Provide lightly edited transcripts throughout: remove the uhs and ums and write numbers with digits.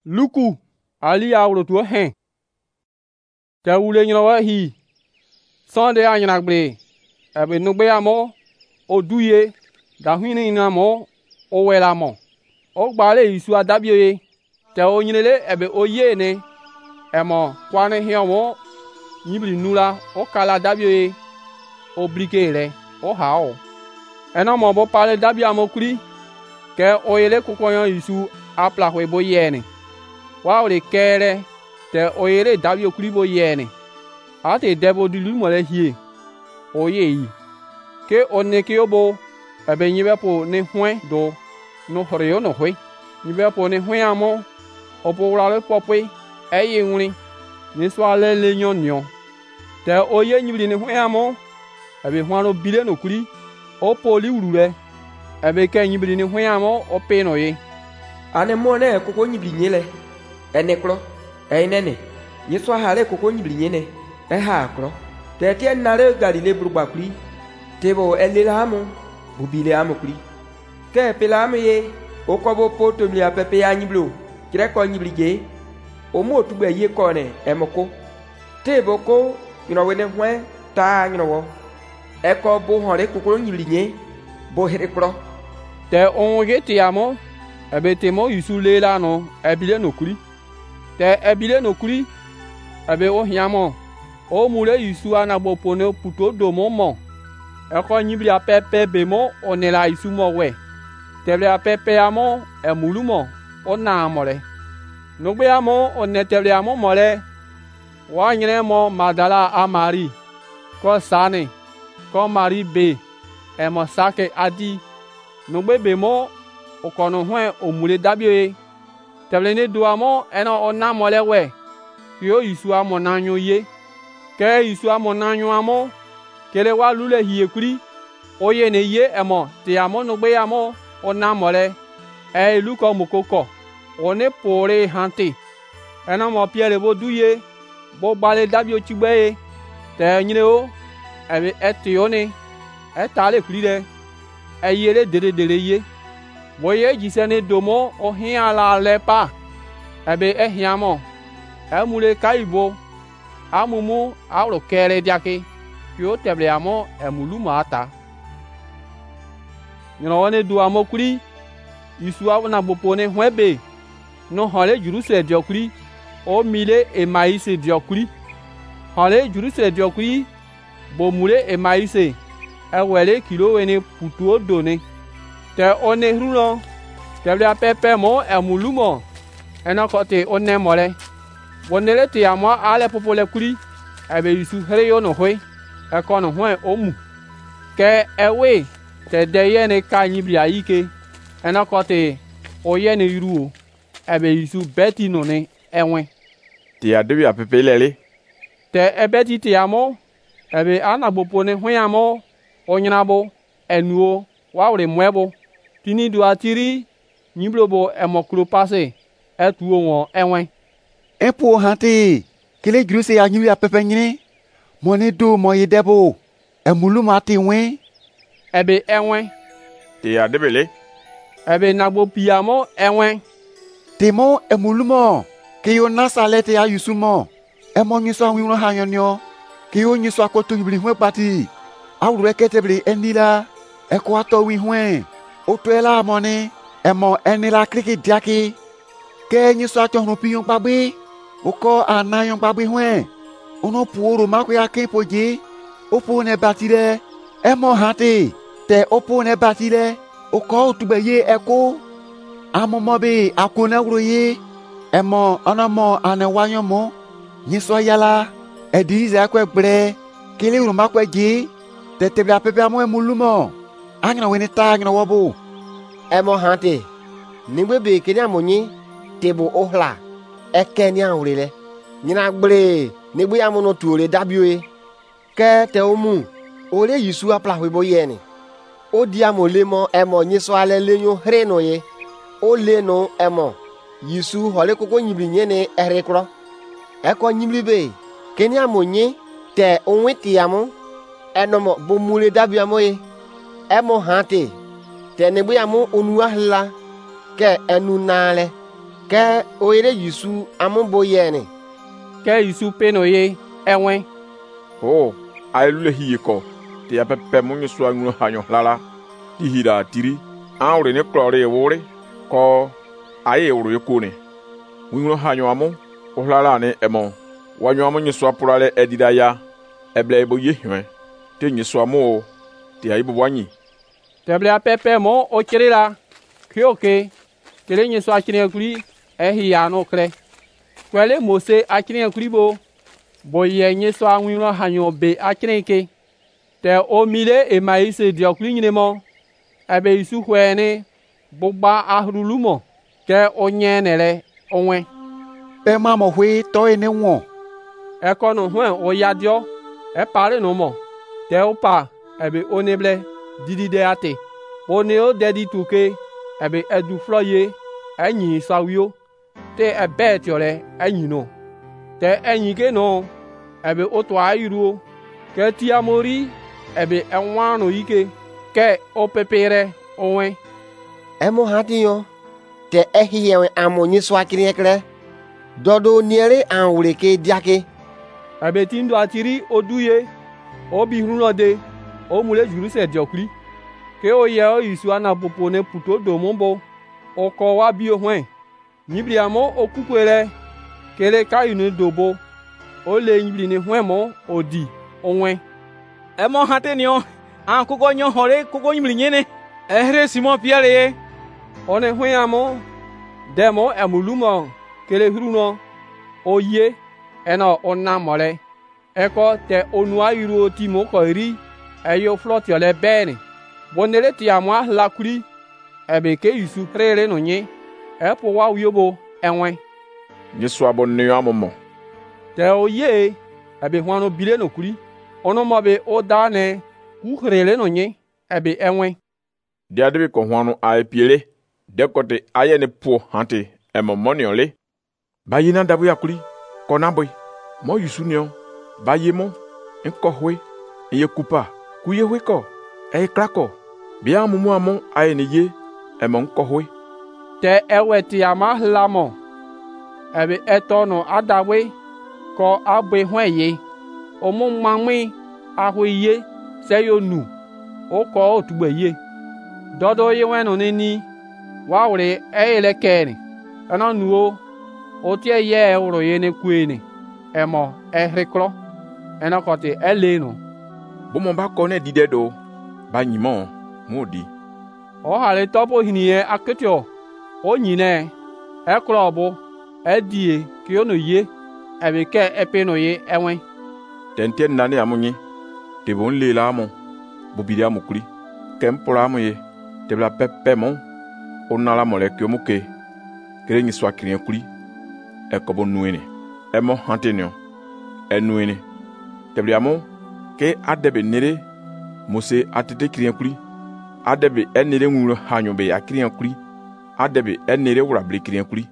Luku ali awro to hen. Te wule nyina wa hi. Sonde anyina gbe. Ebe nugbe amo o duye da hwini na mo o wela mo. O gbale isu adabie te o nyinele ebe o ye ne emo kwane hiomo nyibli nula o kala dabie o brike re o hao. Ena mo bo pale dabia mo kuri ke o yele kukonyo isu apla hwe bo yene. Wa o le kere te o yele dabio kuri bo yene. Ate debo di lu mo le hie. O ye yi. Ke o ne ke obo ebe nyibe po ne hwen do no hore no hwe. Nyibe po ne hwen amo opo wala le popwe eye nwri ni so ale le nyon te o ye nyibli ne hwen amo ebe hwan no bile no kuri o poli wurure ebe ke nyibli ne hwen amo o pe no ye ane mo ne koko nyibli nyele ene kro nene ni so hale koko nyibli nyene ha kro te tie nare galile brugba kuri tebo elela amo bubile amo kuri ke pela amo ye o ko bo poto mi apepe ya nyiblo kire ko nyibli je o mo tugbe ye ko ne emoko tebo ko yino wene hwe ta yino wo e ko bo hore kokoro nyibli nye bo here kro te on ye ti amo ebe te mo yusu lela no ebile no kuri te ebile no kuri ebe o hiamo o mure yusu anagbo pone puto do mo e ko nyibli apepe be mo onela yusu mo we teble apepe amo emulumo ona amore nugbe amo oneteble amo mole wa nyine mo Magdala a Mari ko sane ko Mari be emo sake adi nugbe be mo okono hwen omule dabie teble ne do amo eno ona mole we yo Yesu amo nanyo ye ke Yesu amo nanyo amo kele wa lule hie kuri oye ne ye emo te amo nugbe amo ona mole luko mokoko one pore hante ena mo piere bo duye bo bale dabio chigbe te nyine o ebe etione etale kulire eyele dere ye boye jisene domo o hin ala lepa ebe ehiamo emule kaibo amumu awro kere diake yo teble amo emulu mata nyino one du amo kuri Yesu awona bopone hwebe no hole Jerusalem diokuri o mile Emaïse diokuri hole Jerusalem diokuri bo mule Emaïse ewele kilo wene putuo done te one hrulo teble apepe mo emulumo enokote one mole bonele te amo ale popole kuri ebe Yesu here yo no hwe ekono hwe omu ke ewe te deye ne ka nyibli ayike enokote oye ne iruo ebe Yesu beti no ne enwe ti adebi apepe lele te ebeti ti amo ebe anagbopo ne hwen amo onyinabo enuo wawre mwebo tini do atiri nyiblobo emokro pase etuo won enwe epo hante kele gruse ya nyibli apepe nyini moni do moye debo emulu mati wen ebe enwe ti adebele ebe nagbo piamo enwe temo emulumo ke yo nasalete ya yusumo emo nyiso anwiro hanyonyo ke yo nyiso akoto ibli hwe pati awru eketebli enila eko ato wi hwe otoela amoni emo enila kriki diaki ke nyiso ato piyon pagbe oko anayon pagbe hwe ono puoro mako ya kepoje opo ne batire emo hate te opo ne batire oko otubeye eko amomobe akona wroye emo onomo anewanyomo nyiso yala edize akwegbre kele uruma kweje tetebla pepe amo emulumo agna weni ta agna wobo emo hante nigbebe keni amonyi tebo ohla ekeni awrele nyina gbre nigbe amono tuole dabioe ke te omu ole Yesu apla hwebo yeni o di amolemo emo nyiso ale lenyo hreno ye o leno emo Yesu hole koko nyibli nyene erekro eko nyibli be keni amonyi te onwiti amo enomo bomule dabiamo ye emo hante te negbe amo onua hla ke enu nale ke oyere Yusu amubo yene ke Yusu pe no ye enwe o ailule hiye ko te ya pepe mo nyiso anwuro hanyo lala ti hira tiri awre ne klore wore ko aye woro yekone winro hanyo amu o lala ne emo wanyo amu nyiso apurale edida ya eble ebo yehwe te nyiso amu te ayibo wanyi teble a pepe mo o kirila kyoke kele nyiso akine kuri ehiya no kre kwele Mose akine kuri bo ye nyiso anwuro hanyo be akine ke te o mile e maise diokuri nyinemo ebe Yusu hwene bugba ahrulumo ke onye nere onwe Pe ma mo hwe to ene won. ekono hwen o yadio e pare no mo te opa ebe oneble didide ate one o dedi tuke ebe edu floye enyi sawio te ebe tiore enyi no te enyi ke no ebe oto airu ke ti amori ebe enwano ike ke opepere onwe emo hatiyo te ehiyewe amonyi swakiri ekre dodo niere anwure ke diake ebe tindo atiri oduye obi hunode o mule juruse diokuri ke o ye o Yusu ana popone puto do mombo o ko wa bi ohwen nyibri amo okukwere kele kayunu dobo o le nyibri ni hwen mo odi onwe emo hatenio an kuko nyo hore kuko nyibri nyene ehre Simon Pierre ye one hwen amo demo emulumo kele huruno oye eno onna mole eko te onua yuro timo ko ri eyo flotio le bene bonere ti amwa la kuri ebe ke Yusu rere no nye epo wa uyobo enwe nyiso abonne amomo te oye ebe hwano bile no kuri ono mobe o dane ku rere no nye ebe enwe dia de ko hwanu aipiele de kote aye ne po hante emo moniole bayina dabu yakuri kona boy mo Yusu nio bayemo enkohwe eye kupa kuyehwe ko e krako bia mumu amon aye ne ye emo nkohwe te eweti ama lamo ebe etono adawe ko agbe hweye omo mamwe ahwe seyo nu o ko otugbe ye dodo ye wenu ni wawre eyele keni ana nuo o tie ye euro ye ne kueni emo ehriklo ena kote eleno bomo ba ko ne dide do ba nyimo modi o hale topo hiniye aketio o nyine ekrobo edie kiono ye ebe ke epeno ye enwe tenten nane amunyi te bon lela amo bobidi amukuri kempora amuye te bla pepe mon onala molekyo muke kere nyiso akiri kuri ekobo nuene emo hantenio enuene te bla amo ke adebe nere Mose atete kiri kuri adebe enere nwuro hanyobe akiri kuri adebe enere wurabli kiri kuri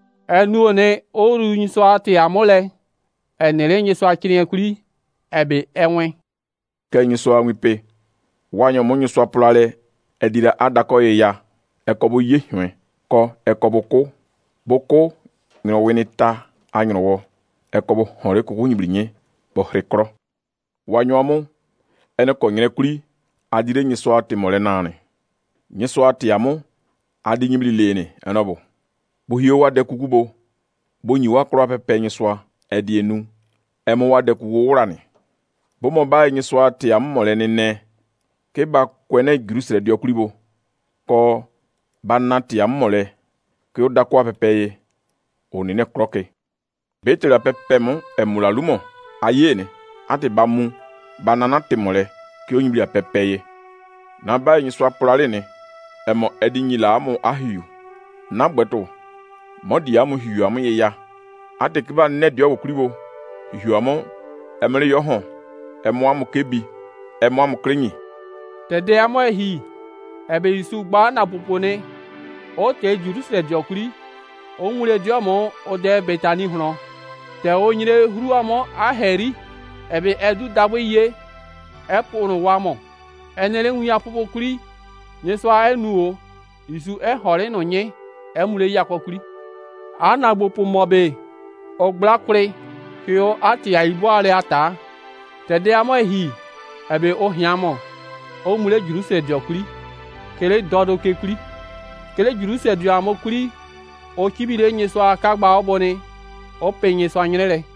enuone oru nyiso ati amole enere nyiso akiri kuri ebe enwe ke nyiso anwipe wanyo mo nyiso apulale edira adako ye ya ekobo yehwe ko ekobo ko boko ngro winita anyrowo ekobo hore ko nyibrinye bo hrekro wanyo amo ene ko nyere kuri adire nyiso ati mole nane nyiso ati amo adi nyibri lene enobo bo hiyo wade kukubo bo nyiwa kro pepe nyiso edi enu emo wade kuwurani bo mo ba nyiso ati amole ne ke ba kwene grusre diokuribo ko banati amole ke oda kwa pepeye onine kroke betela pepe mo emula lumo ayene ate bamu banana temole ke onyibia pepeye na ba nyiso apurale ne emo edinyila amu ahiu na gbeto modi amu hiu amu ya ate kiba ne dio okuribo hiu amu emere yo hon emo amu kebi emo amu krenyi tede amo ehi ebe Yusu gba na popone o te Jerusalem diokuri o nwure diomo o de Betani hro te o nyire huru amo aheri ebe edu dabwe ye epunu wamo enere nwu ya popokuri nyeso enu o Yusu hore no nye emure yakokuri ana bopo mobe o gbla kure ki o ati aibo ale ata tede amo hi ebe o hiamo o mule juruse diokuri kele dodo ke kuri kele juruse dio amo kuri o kibire nyeso akagba obone o penye so anyere